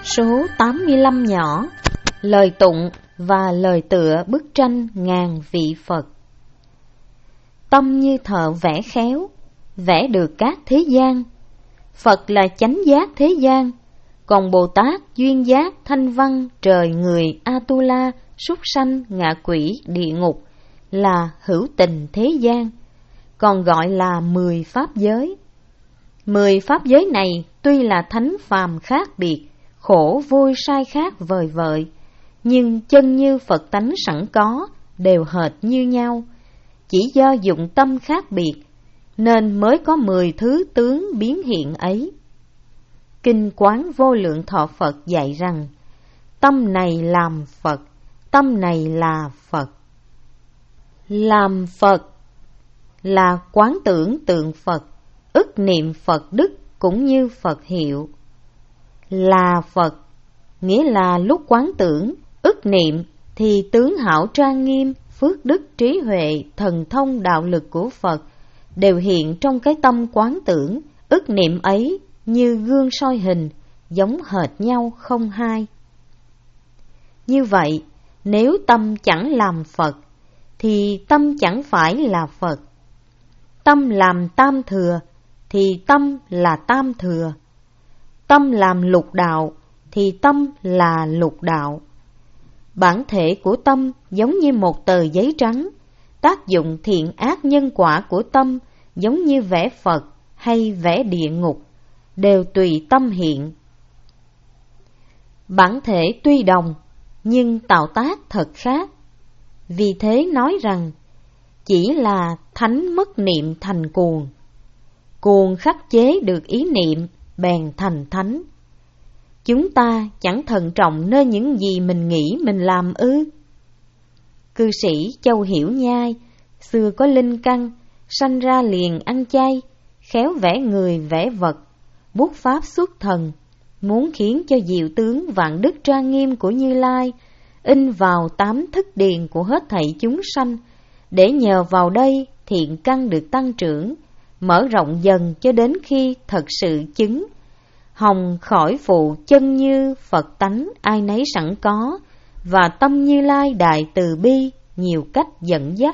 Số tám mươi lăm nhỏ, lời tụng và lời tựa bức tranh ngàn vị Phật. Tâm như thợ vẽ khéo, vẽ được các thế gian. Phật là chánh giác thế gian, còn Bồ Tát duyên giác thanh văn trời người Atula, súc sanh, ngạ quỷ, địa ngục là hữu tình thế gian, còn gọi là mười pháp giới. Mười pháp giới này tuy là thánh phàm khác biệt, khổ vui sai khác vời vợi, nhưng chân như Phật tánh sẵn có, đều hệt như nhau. Chỉ do dụng tâm khác biệt, nên mới có mười thứ tướng biến hiện ấy. Kinh Quán Vô Lượng Thọ Phật dạy rằng, tâm này làm Phật, tâm này là Phật. Làm Phật là quán tưởng tượng Phật, ức niệm Phật đức cũng như Phật hiệu. Là Phật nghĩa là lúc quán tưởng, ức niệm thì tướng hảo trang nghiêm, phước đức trí huệ, thần thông đạo lực của Phật đều hiện trong cái tâm quán tưởng, ức niệm ấy như gương soi hình, giống hệt nhau không hai. Như vậy, nếu tâm chẳng làm Phật, thì tâm chẳng phải là Phật. Tâm làm tam thừa, thì tâm là tam thừa. Tâm làm lục đạo, thì tâm là lục đạo. Bản thể của tâm giống như một tờ giấy trắng, tác dụng thiện ác nhân quả của tâm giống như vẽ Phật hay vẽ địa ngục, đều tùy tâm hiện. Bản thể tuy đồng, nhưng tạo tác thật khác. Vì thế nói rằng, chỉ là thánh mất niệm thành cuồng, cuồng khắc chế được ý niệm, bèn thành thánh. Chúng ta chẳng thận trọng nơi những gì mình nghĩ mình làm ư? Cư sĩ Châu Hiểu Nhai, xưa có linh căn, sanh ra liền ăn chay, khéo vẽ người vẽ vật, bút pháp xuất thần, muốn khiến cho diệu tướng vạn đức trang nghiêm của Như Lai in vào tám thức điền của hết thảy chúng sanh, để nhờ vào đây thiện căn được tăng trưởng, mở rộng dần cho đến khi thật sự chứng hồng khỏi phụ chân như Phật tánh ai nấy sẵn có, và tâm Như Lai đại từ bi nhiều cách dẫn dắt.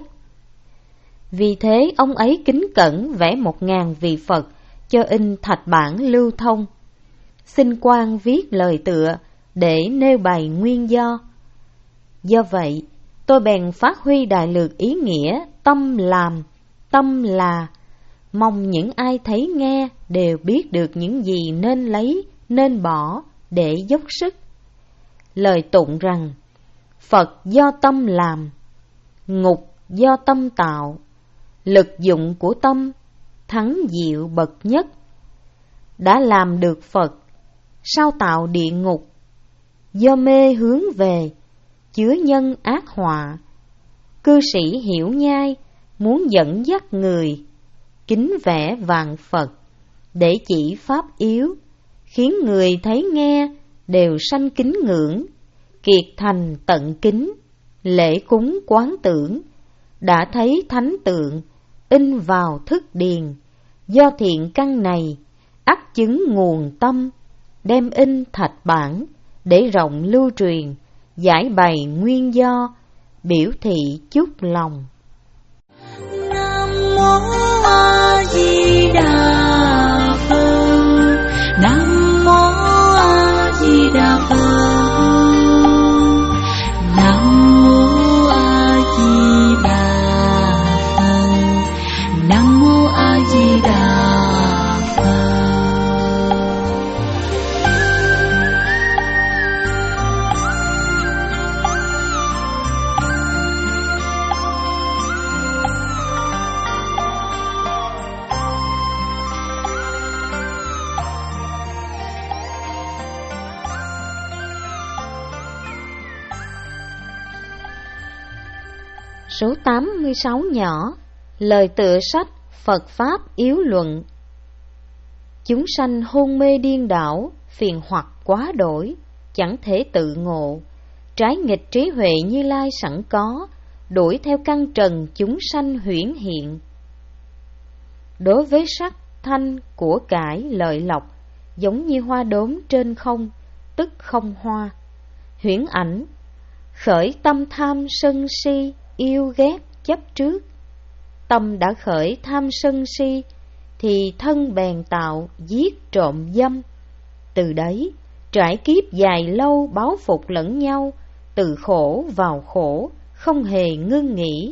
Vì thế ông ấy kính cẩn vẽ một ngàn vị Phật cho in thạch bản lưu thông. Xin quan viết lời tựa để nêu bày nguyên do. Do vậy, tôi bèn phát huy đại lược ý nghĩa tâm làm, tâm là, mong những ai thấy nghe đều biết được những gì nên lấy, nên bỏ để dốc sức. Lời tụng rằng, Phật do tâm làm, ngục do tâm tạo, lực dụng của tâm thắng diệu bậc nhất. Đã làm được Phật, sao tạo địa ngục? Do mê hướng về, chứa nhân ác họa. Cư sĩ Hiểu Nhai muốn dẫn dắt người kính vẽ vạn Phật để chỉ pháp yếu, khiến người thấy nghe đều sanh kính ngưỡng, kiệt thành tận kính, lễ cúng quán tưởng, đã thấy thánh tượng in vào thức điền. Do thiện căn này ắt chứng nguồn tâm, đem in thạch bản để rộng lưu truyền, giải bày nguyên do, biểu thị chúc lòng. Nam mô A Di Đà Phật. Nam mô A Di Đà Phật. Nam mô A Di Đà Phật. Nam mô A Di Đà Phật. Số tám mươi sáu nhỏ, lời tựa sách Phật Pháp Yếu Luận. Chúng sanh hôn mê điên đảo, phiền hoặc quá đổi, chẳng thể tự ngộ, trái nghịch trí huệ Như Lai sẵn có, đuổi theo căn trần chúng sanh huyễn hiện. Đối với sắc, thanh, của cải, lợi lộc, giống như hoa đốm trên không, tức không hoa. Huyễn ảnh, khởi tâm tham sân si, yêu ghét chấp trước. Tâm đã khởi tham sân si, thì thân bèn tạo giết trộm dâm. Từ đấy, trải kiếp dài lâu báo phục lẫn nhau, từ khổ vào khổ, không hề ngưng nghỉ.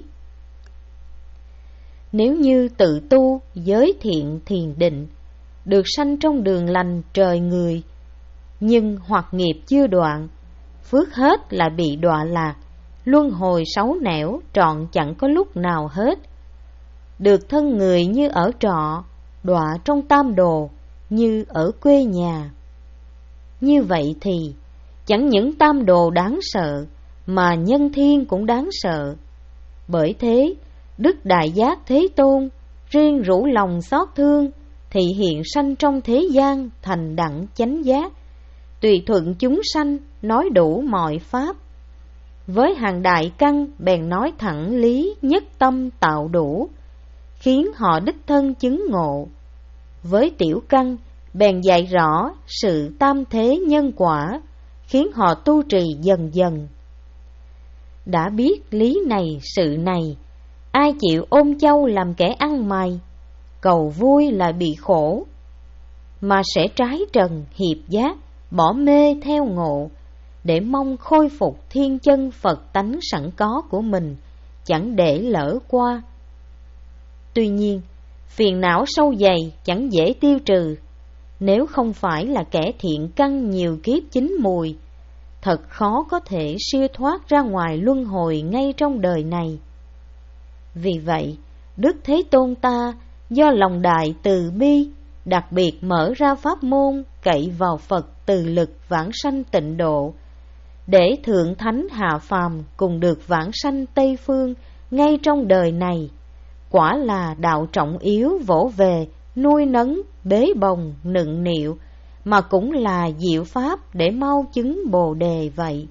Nếu như tự tu, giới thiện thiền định, được sanh trong đường lành trời người, nhưng hoặc nghiệp chưa đoạn, phước hết là bị đọa lạc, luân hồi sáu nẻo trọn chẳng có lúc nào hết. Được thân người như ở trọ, đọa trong tam đồ như ở quê nhà. Như vậy thì chẳng những tam đồ đáng sợ, mà nhân thiên cũng đáng sợ. Bởi thế, Đức Đại Giác Thế Tôn riêng rủ lòng xót thương, thị hiện sanh trong thế gian thành đẳng chánh giác, tùy thuận chúng sanh nói đủ mọi pháp. Với hàng đại căn bèn nói thẳng lý nhất tâm tạo đủ, khiến họ đích thân chứng ngộ. Với tiểu căn bèn dạy rõ sự tam thế nhân quả, khiến họ tu trì dần dần. Đã biết lý này sự này, ai chịu ôm châu làm kẻ ăn mày, cầu vui là bị khổ, mà sẽ trái trần hiệp giác, bỏ mê theo ngộ, để mong khôi phục thiên chân Phật tánh sẵn có của mình, chẳng để lỡ qua. Tuy nhiên, phiền não sâu dày chẳng dễ tiêu trừ, nếu không phải là kẻ thiện căn nhiều kiếp chín mùi, thật khó có thể siêu thoát ra ngoài luân hồi ngay trong đời này. Vì vậy, Đức Thế Tôn ta do lòng đại từ bi, đặc biệt mở ra pháp môn cậy vào Phật từ lực vãng sanh tịnh độ, để thượng thánh hạ phàm cùng được vãng sanh Tây Phương ngay trong đời này. Quả là đạo trọng yếu vỗ về, nuôi nấng, bế bồng, nựng nịu, mà cũng là diệu pháp để mau chứng Bồ Đề vậy.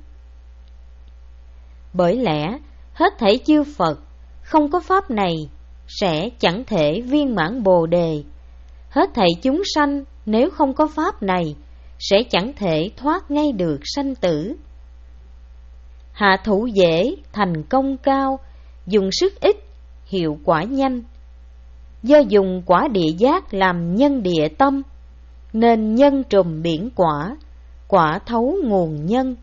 Bởi lẽ, hết thảy chư Phật, không có pháp này, sẽ chẳng thể viên mãn Bồ Đề. Hết thảy chúng sanh, nếu không có pháp này, sẽ chẳng thể thoát ngay được sanh tử. Hạ thủ dễ, thành công cao, dùng sức ít, hiệu quả nhanh. Do dùng quả địa giác làm nhân địa tâm, nên nhân trùm biển quả, quả thấu nguồn nhân.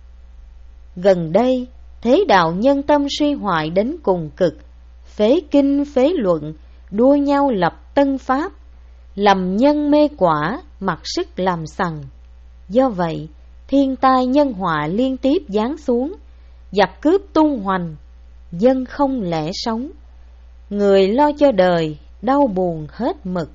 Gần đây, thế đạo nhân tâm suy hoại đến cùng cực, phế kinh phế luận, đua nhau lập tân pháp, lầm nhân mê quả, mặc sức làm sằng. Do vậy, thiên tai nhân họa liên tiếp giáng xuống, giặc cướp tung hoành, dân không lẽ sống, người lo cho đời, đau buồn hết mực.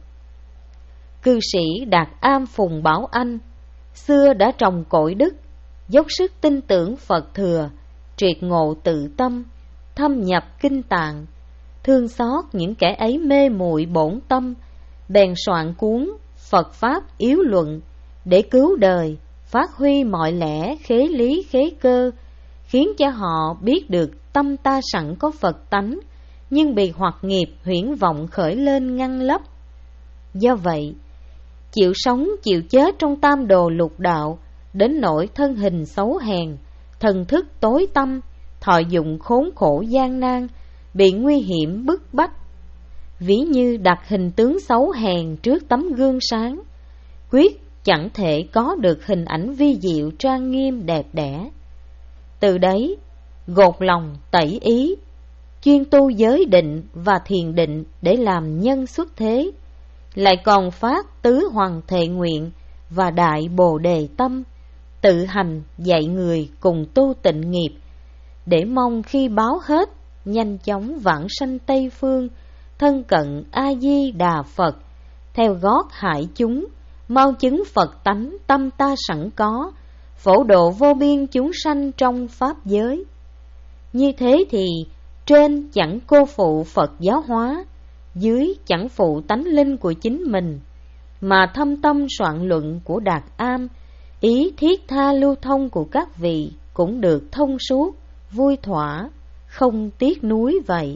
Cư sĩ Đạt Am Phùng Bảo Anh, xưa đã trồng cội đức, dốc sức tin tưởng Phật thừa, triệt ngộ tự tâm, thâm nhập kinh tạng, thương xót những kẻ ấy mê muội bổn tâm, bèn soạn cuốn Phật Pháp Yếu Luận để cứu đời, phát huy mọi lẽ khế lý khế cơ, khiến cho họ biết được tâm ta sẵn có Phật tánh, nhưng bị hoặc nghiệp huyễn vọng khởi lên ngăn lấp. Do vậy, chịu sống chịu chết trong tam đồ lục đạo, đến nỗi thân hình xấu hèn, thần thức tối tăm, thọ dụng khốn khổ gian nan, bị nguy hiểm bức bách. Ví như đặt hình tướng xấu hèn trước tấm gương sáng, quyết chẳng thể có được hình ảnh vi diệu trang nghiêm đẹp đẽ. Từ đấy, gột lòng tẩy ý, chuyên tu giới định và thiền định để làm nhân xuất thế, lại còn phát tứ hoàng thệ nguyện và đại bồ đề tâm, tự hành dạy người cùng tu tịnh nghiệp, để mong khi báo hết, nhanh chóng vãng sanh Tây Phương, thân cận A-di-đà Phật, theo gót hại chúng, mau chứng Phật tánh tâm ta sẵn có, phổ độ vô biên chúng sanh trong pháp giới. Như thế thì trên chẳng cô phụ Phật giáo hóa, dưới chẳng phụ tánh linh của chính mình, mà thâm tâm soạn luận của Đạt Am, ý thiết tha lưu thông của các vị cũng được thông suốt, vui thỏa, không tiếc nuối vậy.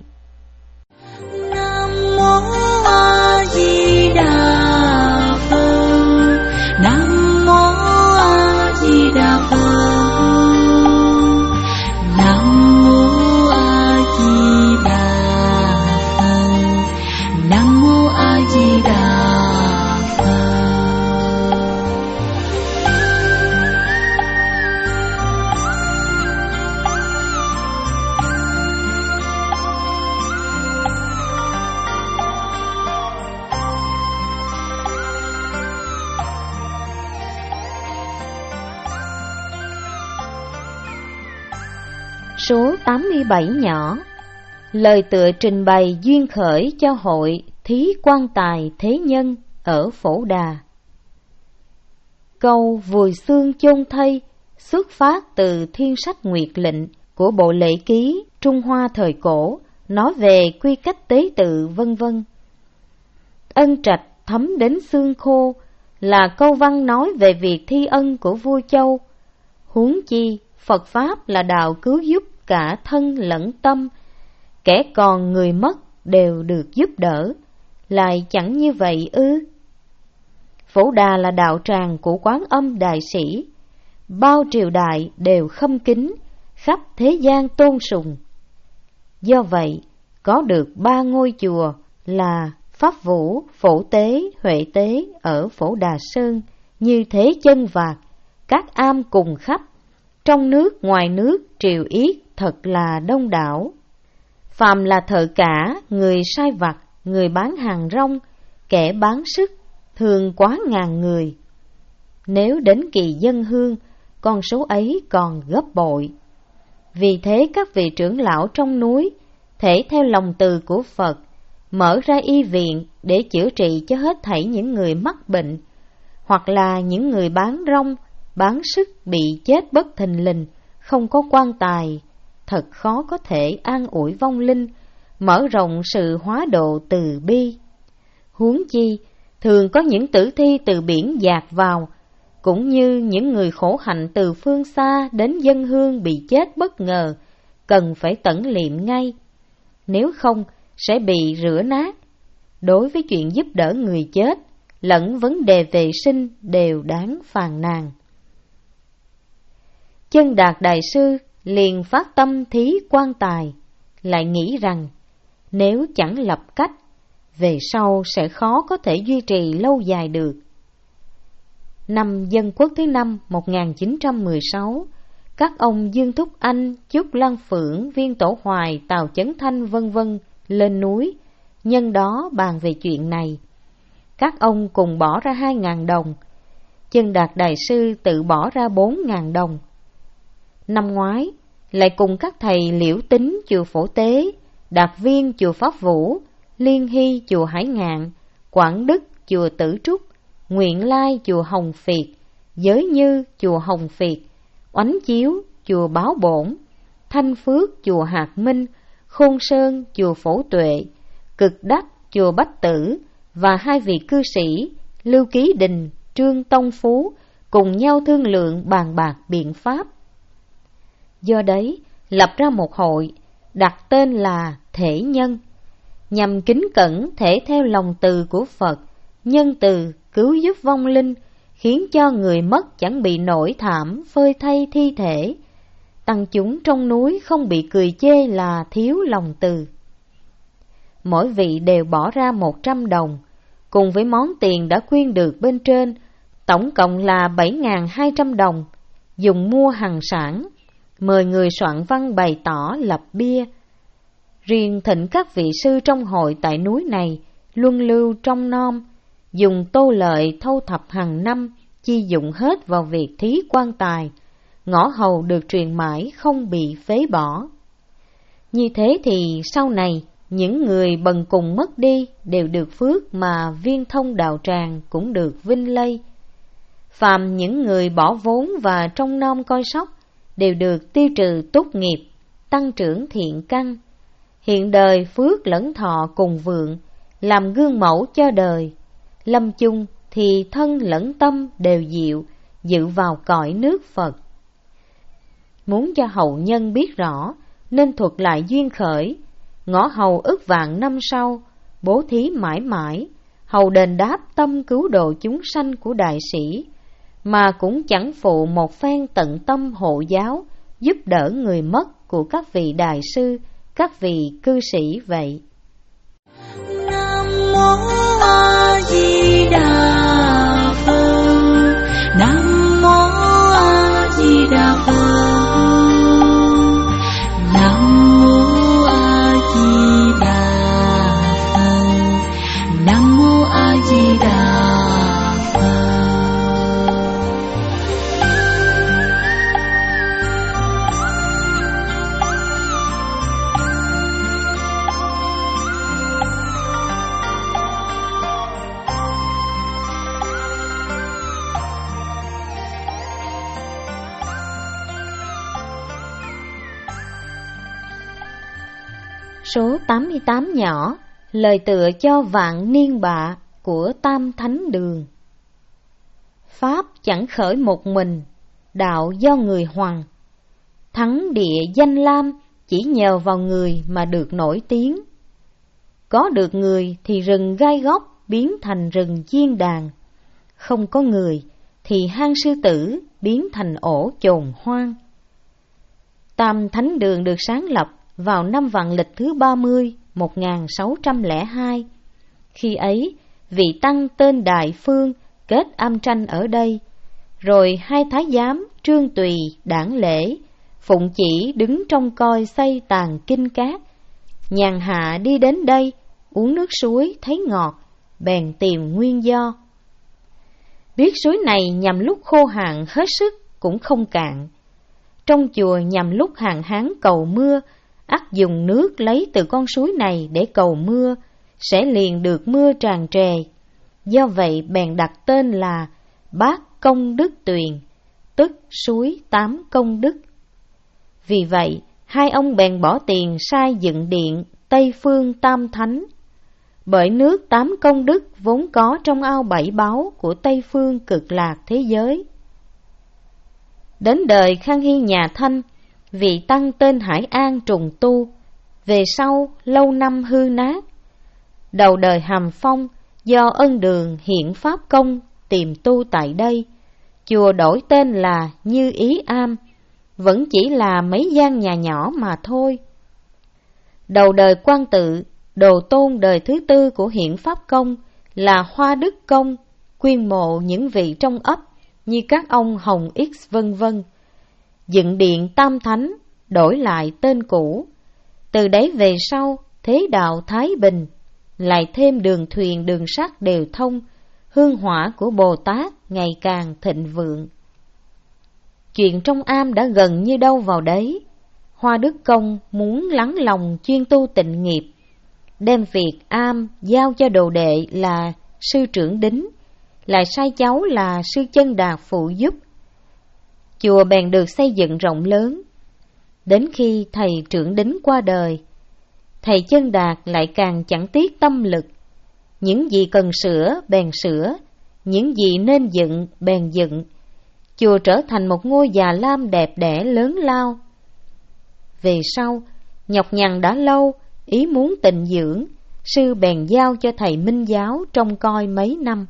Nam mô A Di Đà Phật. Nam mô A Di số tám mươi bảy nhỏ. Lời tựa trình bày duyên khởi cho hội Thí Quan Tài Thế Nhân ở Phổ Đà. Câu vùi xương chôn thây xuất phát từ Thiên Sách Nguyệt Lệnh của Bộ Lễ Ký Trung Hoa thời cổ, nói về quy cách tế tự vân vân. Ân trạch thấm đến xương khô là câu văn nói về việc thi ân của vua Châu. Huống chi Phật Pháp là đạo cứu giúp cả thân lẫn tâm, kẻ còn người mất đều được giúp đỡ, lại chẳng như vậy ư? Phổ Đà là đạo tràng của Quán Âm Đại Sĩ, bao triều đại đều khâm kính, khắp thế gian tôn sùng. Do vậy, có được ba ngôi chùa là Pháp Vũ, Phổ Tế, Huệ Tế ở Phổ Đà Sơn như thế chân vạc, các am cùng khắp, trong nước ngoài nước triều yết thật là đông đảo. Phàm là thợ cả, người sai vặt, người bán hàng rong, kẻ bán sức, thường quá ngàn người. Nếu đến kỳ dân hương, con số ấy còn gấp bội. Vì thế các vị trưởng lão trong núi thể theo lòng từ của Phật mở ra y viện để chữa trị cho hết thảy những người mắc bệnh, hoặc là những người bán rong, bán sức bị chết bất thình lình, không có quan tài, thật khó có thể an ủi vong linh, mở rộng sự hóa độ từ bi. Huống chi, thường có những tử thi từ biển dạt vào, cũng như những người khổ hạnh từ phương xa đến dân hương bị chết bất ngờ, cần phải tẩn liệm ngay, nếu không sẽ bị rửa nát. Đối với chuyện giúp đỡ người chết, lẫn vấn đề vệ sinh đều đáng phàn nàn. Chân Đạt Đại Sư liền phát tâm thí quan tài, lại nghĩ rằng nếu chẳng lập cách, về sau sẽ khó có thể duy trì lâu dài được. Năm Dân Quốc thứ năm một nghìn chín trăm mười sáu, các ông Dương Thúc Anh, Chúc Lan Phượng, Viên Tổ Hoài, Tào Chấn Thanh vân vân lên núi, nhân đó bàn về chuyện này. Các ông cùng bỏ ra hai ngàn đồng, Chân Đạt Đại Sư tự bỏ ra bốn ngàn đồng. Năm ngoái, lại cùng các thầy Liễu Tính chùa Phổ Tế, Đạt Viên chùa Pháp Vũ, Liên Hy chùa Hải Ngạn, Quảng Đức chùa Tử Trúc, Nguyện Lai chùa Hồng Phiệt, Giới Như chùa Hồng Phiệt, Oánh Chiếu chùa Báo Bổn, Thanh Phước chùa Hạt Minh, Khôn Sơn chùa Phổ Tuệ, Cực Đắc chùa Bách Tử và hai vị cư sĩ Lưu Ký Đình, Trương Tông Phú cùng nhau thương lượng bàn bạc biện pháp. Do đấy, lập ra một hội, đặt tên là Thể Nhân, nhằm kính cẩn thể theo lòng từ của Phật, nhân từ cứu giúp vong linh, khiến cho người mất chẳng bị nổi thảm phơi thay thi thể, tăng chúng trong núi không bị cười chê là thiếu lòng từ. Mỗi vị đều bỏ ra một trăm đồng, cùng với món tiền đã quyên được bên trên, tổng cộng là bảy nghìn hai trăm đồng, dùng mua hằng sản, mời người soạn văn bày tỏ lập bia. Riêng thịnh các vị sư trong hội tại núi này luân lưu trong nom, dùng tô lợi thâu thập hàng năm, chi dụng hết vào việc thí quan tài, ngõ hầu được truyền mãi không bị phế bỏ. Như thế thì sau này, những người bần cùng mất đi đều được phước mà viên thông đạo tràng cũng được vinh lây. Phàm những người bỏ vốn và trong nom coi sóc đều được tiêu trừ tốt nghiệp, tăng trưởng thiện căn, hiện đời phước lẫn thọ cùng vượng, làm gương mẫu cho đời. Lâm chung thì thân lẫn tâm đều diệu, dự vào cõi nước Phật. Muốn cho hậu nhân biết rõ, nên thuật lại duyên khởi. Ngõ hầu ức vạn năm sau, bố thí mãi mãi, hầu đền đáp tâm cứu độ chúng sanh của đại sĩ, mà cũng chẳng phụ một phen tận tâm hộ giáo, giúp đỡ người mất của các vị đại sư, các vị cư sĩ vậy. Nam mô A Di Đà Phật. Nam mô A Di Đà Phật. Nam mô A Di Đà Phật. Nam mô A Di Đà Phật. Số tám mươi tám nhỏ, lời tựa cho vạn niên bạ của Tam Thánh Đường. Pháp chẳng khởi một mình, đạo do người hoằng. Thắng địa danh lam chỉ nhờ vào người mà được nổi tiếng. Có được người thì rừng gai góc biến thành rừng chiên đàn. Không có người thì hang sư tử biến thành ổ chồn hoang. Tam Thánh Đường được sáng lập vào năm vạn lịch thứ ba mươi, một nghìn sáu trăm lẻ hai. Khi ấy, vị tăng tên Đại Phương kết am tranh ở đây, rồi hai thái giám Trương Tùy, Đản Lễ, Phụng Chỉ đứng trông coi xây tàn kinh cát. Nhàn hạ đi đến đây, uống nước suối thấy ngọt, bèn tìm nguyên do. Biết suối này nhằm lúc khô hạn hết sức cũng không cạn. Trong chùa nhằm lúc hạn hán cầu mưa, ắt dùng nước lấy từ con suối này để cầu mưa, sẽ liền được mưa tràn trề. Do vậy bèn đặt tên là Bát Công Đức Tuyền, tức suối tám công đức. Vì vậy, hai ông bèn bỏ tiền sai dựng điện Tây Phương Tam Thánh. Bởi nước tám công đức vốn có trong ao bảy báu của Tây Phương Cực Lạc thế giới. Đến đời Khang Hy nhà Thanh, vị tăng tên Hải An trùng tu, về sau lâu năm hư nát. Đầu đời Hàm Phong, do Ân Đường hiện Pháp Công tìm tu tại đây, chùa đổi tên là Như Ý Am, vẫn chỉ là mấy gian nhà nhỏ mà thôi. Đầu đời Quan Tự, đồ tôn đời thứ tư của Hiện Pháp Công là Hoa Đức Công, quyên mộ những vị trong ấp như các ông Hồng X vân vân. Dựng điện Tam Thánh, đổi lại tên cũ. Từ đấy về sau, thế đạo Thái Bình, lại thêm đường thuyền đường sắt đều thông, hương hỏa của Bồ Tát ngày càng thịnh vượng. Chuyện trong am đã gần như đâu vào đấy. Hoa Đức Công muốn lắng lòng chuyên tu tịnh nghiệp, đem việc am giao cho đồ đệ là sư trưởng Đính, lại sai cháu là sư Chân Đạt phụ giúp. Chùa bèn được xây dựng rộng lớn. Đến khi thầy trưởng Đính qua đời, thầy Chân Đạt lại càng chẳng tiếc tâm lực. Những gì cần sửa bèn sửa, những gì nên dựng bèn dựng. Chùa trở thành một ngôi già lam đẹp đẽ lớn lao. Về sau, nhọc nhằn đã lâu, ý muốn tịnh dưỡng, sư bèn giao cho thầy Minh Giáo trông coi mấy năm.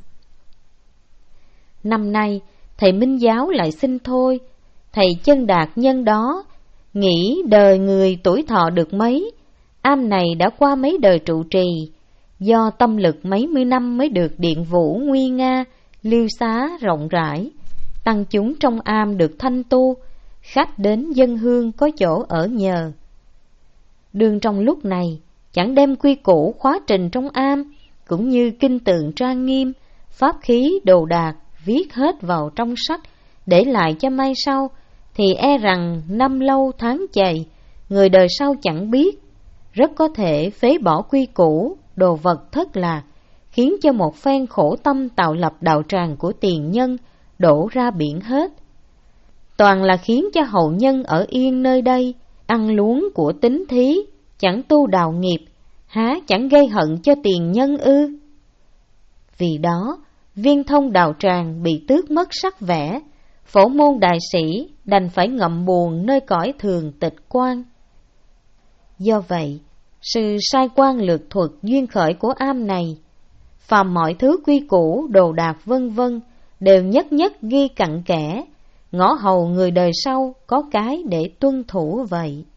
Năm nay, thầy Minh Giáo lại xin thôi. Thầy Chân Đạt nhân đó, nghĩ đời người tuổi thọ được mấy, am này đã qua mấy đời trụ trì, do tâm lực mấy mươi năm mới được điện vũ nguy nga, lưu xá rộng rãi, tăng chúng trong am được thanh tu, khách đến dân hương có chỗ ở nhờ. Đương trong lúc này, chẳng đem quy củ khóa trình trong am, cũng như kinh tượng trang nghiêm, pháp khí đồ đạc viết hết vào trong sách, để lại cho mai sau, thì e rằng năm lâu tháng chày, người đời sau chẳng biết, rất có thể phế bỏ quy củ, đồ vật thất lạc, khiến cho một phen khổ tâm tạo lập đạo tràng của tiền nhân đổ ra biển hết. Toàn là khiến cho hậu nhân ở yên nơi đây, ăn luống của tín thí, chẳng tu đạo nghiệp, há chẳng gây hận cho tiền nhân ư? Vì đó, Viên Thông đạo tràng bị tước mất sắc vẻ, phổ môn đại sĩ đành phải ngậm buồn nơi cõi thường tịch quan. Do vậy, sự sai quan lược thuật duyên khởi của am này, phàm mọi thứ quy củ, đồ đạc vân vân đều nhất nhất ghi cặn kẽ, ngõ hầu người đời sau có cái để tuân thủ vậy.